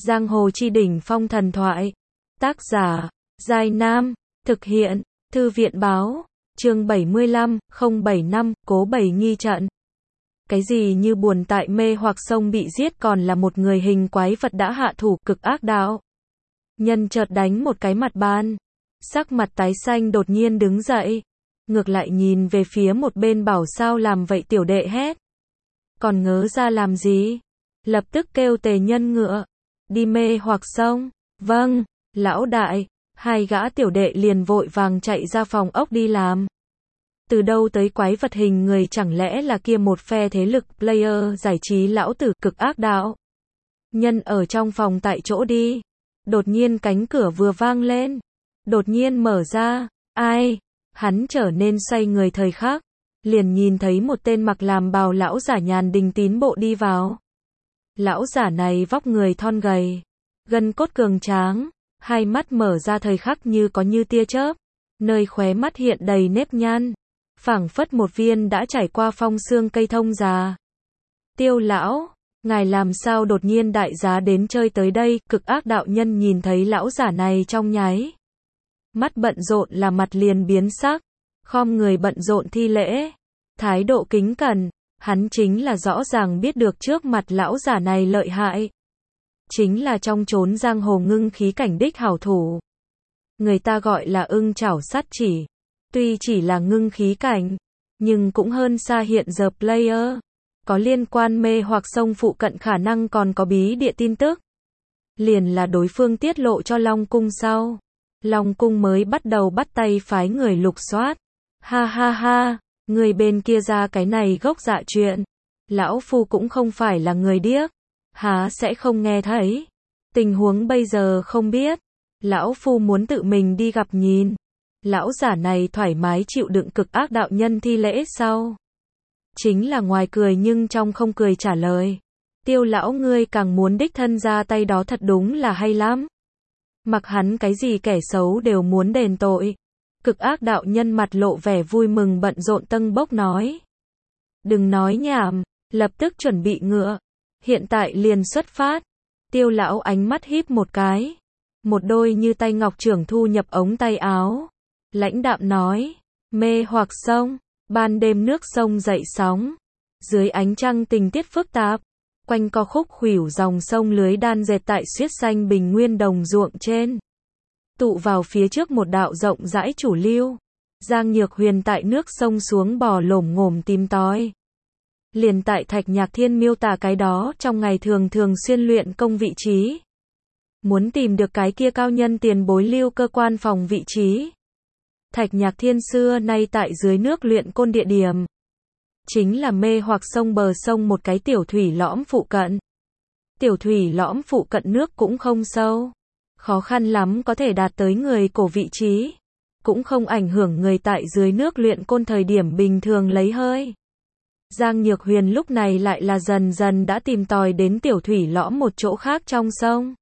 Giang hồ chi đỉnh phong thần thoại. Tác giả, Giai Nam. Thực hiện, Thư viện báo. Chương 75, 075, Cố Bảy nghi trận. Cái gì như buồn tại mê hoặc sông bị giết còn là một người hình quái vật đã hạ thủ cực ác đạo. Nhân chợt đánh một cái mặt bàn. Sắc mặt tái xanh đột nhiên đứng dậy. Ngược lại nhìn về phía một bên bảo sao làm vậy tiểu đệ hét. Còn ngớ ra làm gì? Lập tức kêu Tề Nhân Ngựa. Đi mê hoặc sông. Vâng, lão đại. Hai gã tiểu đệ liền vội vàng chạy ra phòng ốc đi làm. Từ đâu tới quái vật hình người chẳng lẽ là kia một phe thế lực player giải trí lão tử cực ác đạo. Nhân ở trong phòng tại chỗ đi. Đột nhiên cánh cửa vừa vang lên. Đột nhiên mở ra. Ai? Hắn trở nên xoay người thời khắc. Liền nhìn thấy một tên mặc làm bào lão giả Nhàn Đình tín bộ đi vào. Lão giả này vóc người thon gầy. Gân cốt cường tráng. Hai mắt mở ra thời khắc như có như tia chớp. Nơi khóe mắt hiện đầy nếp nhăn. Phảng phất một viên đã trải qua phong sương cây thông già. Tiêu lão, ngài làm sao đột nhiên đại giá đến chơi tới đây? Cực ác đạo nhân nhìn thấy lão giả này trong nháy mắt bận rộn là mặt liền biến sắc, khom người bận rộn thi lễ, thái độ kính cẩn. Hắn chính là rõ ràng biết được trước mặt lão giả này lợi hại, chính là trong chốn giang hồ ngưng khí cảnh đích hảo thủ. Người ta gọi là ưng chảo sát chỉ. Tuy chỉ là ngưng khí cảnh, nhưng cũng hơn xa hiện giờ player. Có liên quan mê hoặc sông phụ cận khả năng còn có bí địa tin tức. Liền là đối phương tiết lộ cho Long Cung sau. Long Cung mới bắt đầu bắt tay phái người lục soát. Ha ha ha, người bên kia ra cái này gốc dạ chuyện. Lão Phu cũng không phải là người điếc. Há sẽ không nghe thấy. Tình huống bây giờ không biết. Lão Phu muốn tự mình đi gặp nhìn. Lão giả này thoải mái chịu đựng cực ác đạo nhân thi lễ sau. Chính là ngoài cười nhưng trong không cười trả lời. Tiêu lão ngươi càng muốn đích thân ra tay đó thật đúng là hay lắm. Mặc hắn cái gì kẻ xấu đều muốn đền tội. Cực ác đạo nhân mặt lộ vẻ vui mừng bận rộn tâng bốc nói. Đừng nói nhảm, lập tức chuẩn bị ngựa. Hiện tại liền xuất phát. Tiêu lão ánh mắt híp một cái. Một đôi như tay ngọc trưởng thu nhập ống tay áo. Lãnh đạm nói, mê hoặc sông, ban đêm nước sông dậy sóng, dưới ánh trăng tình tiết phức tạp, quanh co khúc khuỷu dòng sông lưới đan dệt tại xiết xanh bình nguyên đồng ruộng trên. Tụ vào phía trước một đạo rộng rãi chủ lưu, Giang Nhược Huyền tại nước sông xuống bò lổm ngổm tìm tòi. Liền tại Thạch Nhạc Thiên miêu tả cái đó trong ngày thường xuyên luyện công vị trí. Muốn tìm được cái kia cao nhân tiền bối lưu cơ quan phòng vị trí. Thạch Nhạc Thiên xưa nay tại dưới nước luyện côn địa điểm. Chính là mê hoặc sông bờ sông một cái tiểu thủy lõm phụ cận. Tiểu thủy lõm phụ cận nước cũng không sâu. Khó khăn lắm có thể đạt tới người cổ vị trí. Cũng không ảnh hưởng người tại dưới nước luyện côn thời điểm bình thường lấy hơi. Giang Nhược Huyền lúc này lại là dần dần đã tìm tòi đến tiểu thủy lõm một chỗ khác trong sông.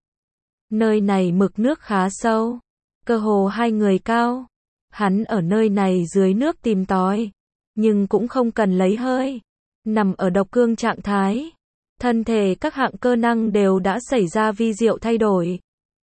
Nơi này mực nước khá sâu. Cơ hồ hai người cao. Hắn ở nơi này dưới nước tìm tòi, nhưng cũng không cần lấy hơi. Nằm ở độc cương trạng thái. Thân thể các hạng cơ năng đều đã xảy ra vi diệu thay đổi.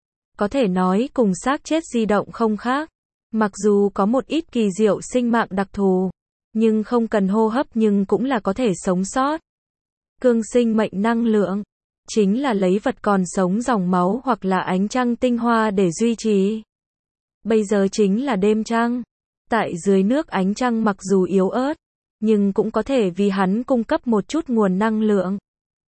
Có thể nói cùng xác chết di động không khác. Mặc dù có một ít kỳ diệu sinh mạng đặc thù, nhưng không cần hô hấp nhưng cũng là có thể sống sót. Cương sinh mệnh năng lượng, chính là lấy vật còn sống dòng máu hoặc là ánh trăng tinh hoa để duy trì. Bây giờ chính là đêm trăng. Tại dưới nước ánh trăng mặc dù yếu ớt, nhưng cũng có thể vì hắn cung cấp một chút nguồn năng lượng.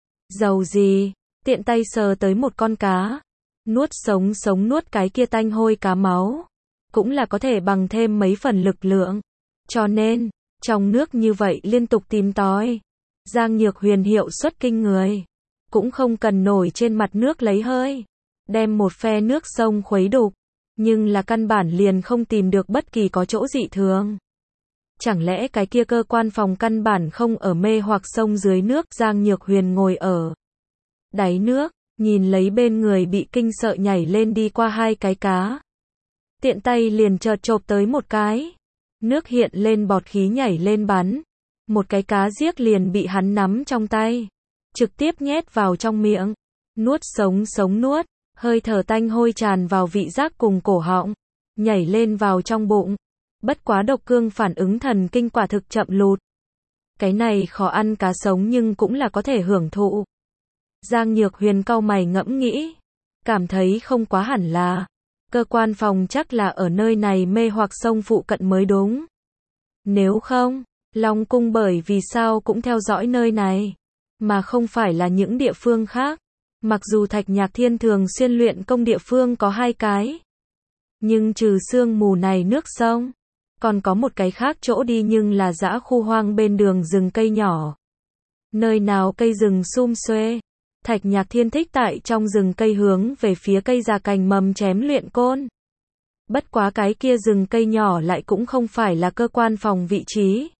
Dầu gì, tiện tay sờ tới một con cá. Nuốt sống nuốt cái kia tanh hôi cá máu. Cũng là có thể bằng thêm mấy phần lực lượng. Cho nên, trong nước như vậy liên tục tìm tòi. Giang Nhược Huyền hiệu suất kinh người. Cũng không cần nổi trên mặt nước lấy hơi. Đem một phe nước sông khuấy đục. Nhưng là căn bản liền không tìm được bất kỳ có chỗ dị thường. Chẳng lẽ cái kia cơ quan phòng căn bản không ở mê hoặc sông dưới nước? Giang Nhược Huyền ngồi ở đáy nước, nhìn lấy bên người bị kinh sợ nhảy lên đi qua hai cái cá. Tiện tay liền chợt chộp tới một cái. Nước hiện lên bọt khí nhảy lên bắn. Một cái cá giếc liền bị hắn nắm trong tay. Trực tiếp nhét vào trong miệng. nuốt sống sống nuốt, hơi thở tanh hôi tràn vào vị giác cùng cổ họng, nhảy lên vào trong bụng. Bất quá độc cương phản ứng thần kinh quả thực chậm lụt. Cái này khó ăn cá sống nhưng cũng là có thể hưởng thụ. Giang Nhược Huyền cau mày ngẫm nghĩ, cảm thấy không quá hẳn là, cơ quan phòng chắc là ở nơi này mê hoặc sông phụ cận mới đúng. Nếu không, Long Cung bởi vì sao cũng theo dõi nơi này, mà không phải là những địa phương khác. Mặc dù Thạch Nhạc Thiên thường xuyên luyện công địa phương có 2 cái, nhưng trừ sương mù này nước sông, còn có một cái khác chỗ đi nhưng là dã khu hoang bên đường rừng cây nhỏ. Nơi nào cây rừng sum xuê, Thạch Nhạc Thiên thích tại trong rừng cây hướng về phía cây già cành mầm chém luyện côn. Bất quá cái kia rừng cây nhỏ lại cũng không phải là cơ quan phòng vị trí.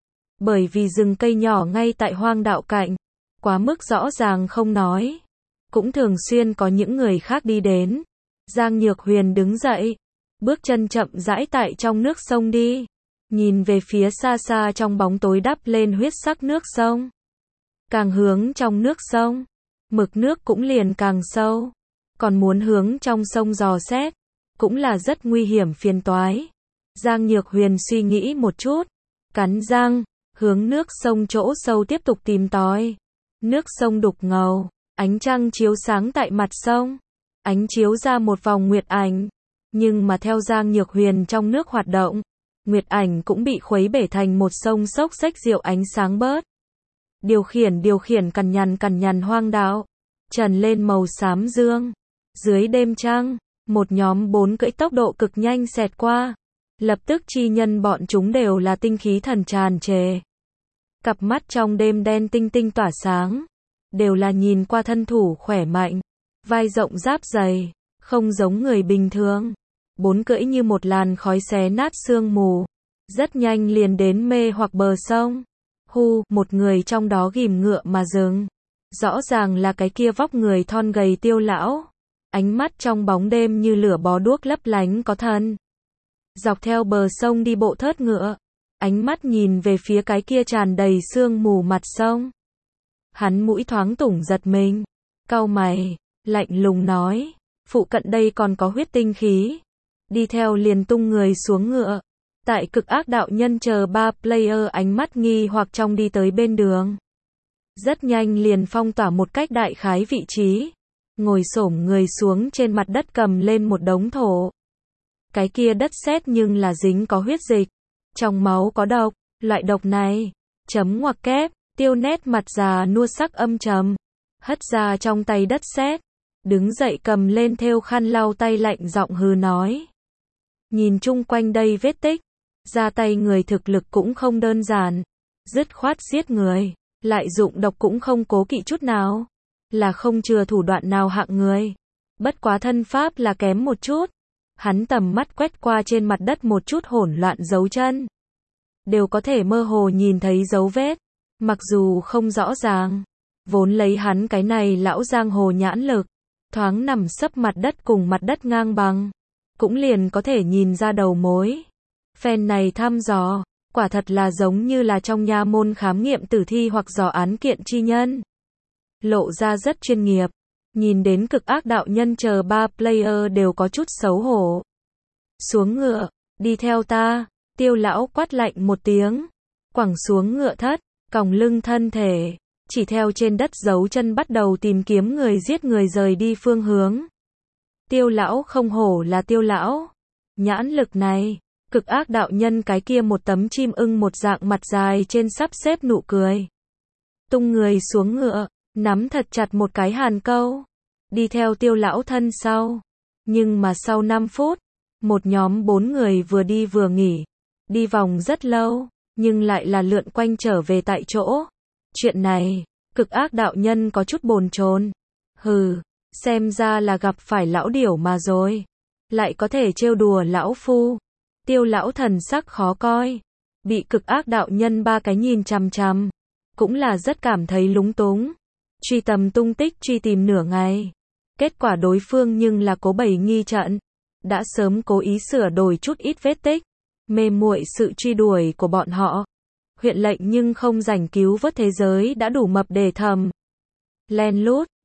Bởi vì rừng cây nhỏ ngay tại hoang đạo cạnh, quá mức rõ ràng không nói. Cũng thường xuyên có những người khác đi đến. Giang Nhược Huyền đứng dậy, bước chân chậm rãi tại trong nước sông đi, nhìn về phía xa xa trong bóng tối đắp lên huyết sắc nước sông. Càng hướng trong nước sông, mực nước cũng liền càng sâu, còn muốn hướng trong sông dò xét, cũng là rất nguy hiểm phiền toái. Giang Nhược Huyền suy nghĩ một chút, cắn răng, hướng nước sông chỗ sâu tiếp tục tìm tòi. Nước sông đục ngầu, ánh trăng chiếu sáng tại mặt sông, ánh chiếu ra một vòng nguyệt ảnh. Nhưng mà theo Giang Nhược Huyền trong nước hoạt động, nguyệt ảnh cũng bị khuấy bể thành một sông xốc xếch rượu ánh sáng bớt. Điều khiển cằn nhằn hoang đạo, trần lên màu xám dương. Dưới đêm trăng, một nhóm 4 cưỡi tốc độ cực nhanh xẹt qua. Lập tức chi nhân bọn chúng đều là tinh khí thần tràn trề. Cặp mắt trong đêm đen tinh tinh tỏa sáng, đều là nhìn qua thân thủ khỏe mạnh, vai rộng giáp dày, không giống người bình thường. 4 cưỡi như một làn khói xé nát sương mù, rất nhanh liền đến mê hoặc bờ sông. Một người trong đó ghìm ngựa mà dừng. Rõ ràng là cái kia vóc người thon gầy Tiêu lão. Ánh mắt trong bóng đêm như lửa bó đuốc lấp lánh có thần. Dọc theo bờ sông đi bộ thớt ngựa, ánh mắt nhìn về phía cái kia tràn đầy sương mù mặt sông. Hắn mũi thoáng tủng giật mình, cau mày, lạnh lùng nói, phụ cận đây còn có huyết tinh khí. Đi theo liền tung người xuống ngựa. Tại Cực Ác đạo nhân chờ 3 player ánh mắt nghi hoặc trong đi tới bên đường. Rất nhanh liền phong tỏa một cách đại khái vị trí. Ngồi xổm người xuống trên mặt đất cầm lên một đống thổ. Cái kia đất sét nhưng là dính có huyết dịch. Trong máu có độc, loại độc này. Chấm ngoặc kép, Tiêu nét mặt già nua sắc âm trầm. Hất ra trong tay đất sét. Đứng dậy cầm lên thêu khăn lau tay lạnh giọng hừ nói. Nhìn chung quanh đây vết tích. Ra tay người thực lực cũng không đơn giản. Dứt khoát giết người. Lại dụng độc cũng không cố kỵ chút nào. Là không chừa thủ đoạn nào hạng người. Bất quá thân pháp là kém một chút. Hắn tầm mắt quét qua trên mặt đất một chút hỗn loạn dấu chân. Đều có thể mơ hồ nhìn thấy dấu vết. Mặc dù không rõ ràng. Vốn lấy hắn cái này lão giang hồ nhãn lực. Thoáng nằm sấp mặt đất cùng mặt đất ngang bằng. Cũng liền có thể nhìn ra đầu mối. Phen này thăm dò, quả thật là giống như là trong nha môn khám nghiệm tử thi hoặc dò án kiện chi nhân. Lộ ra rất chuyên nghiệp. Nhìn đến Cực Ác đạo nhân chờ 3 player đều có chút xấu hổ. Xuống ngựa, đi theo ta. Tiêu lão quát lạnh một tiếng. Quẳng xuống ngựa thất, còng lưng thân thể. Chỉ theo trên đất dấu chân bắt đầu tìm kiếm người giết người rời đi phương hướng. Tiêu lão không hổ là Tiêu lão. Nhãn lực này. Cực Ác đạo nhân cái kia một tấm chim ưng một dạng mặt dài trên sắp xếp nụ cười. Tung người xuống ngựa, nắm thật chặt một cái hàn câu. Đi theo Tiêu lão thân sau. Nhưng mà sau 5 phút, một nhóm 4 người vừa đi vừa nghỉ. Đi vòng rất lâu, nhưng lại là lượn quanh trở về tại chỗ. Chuyện này, Cực Ác đạo nhân có chút bồn chồn. Hừ, xem ra là gặp phải lão điểu mà rồi. Lại có thể trêu đùa lão phu. Tiêu lão thần sắc khó coi. Bị Cực Ác đạo nhân 3 cái nhìn chằm chằm. Cũng là rất cảm thấy lúng túng. Truy tầm tung tích truy tìm nửa ngày. Kết quả đối phương nhưng là cố bày nghi trận. Đã sớm cố ý sửa đổi chút ít vết tích. Mê muội sự truy đuổi của bọn họ. Huyện lệnh nhưng không rảnh cứu vớt thế giới đã đủ mập để thầm. Len lút,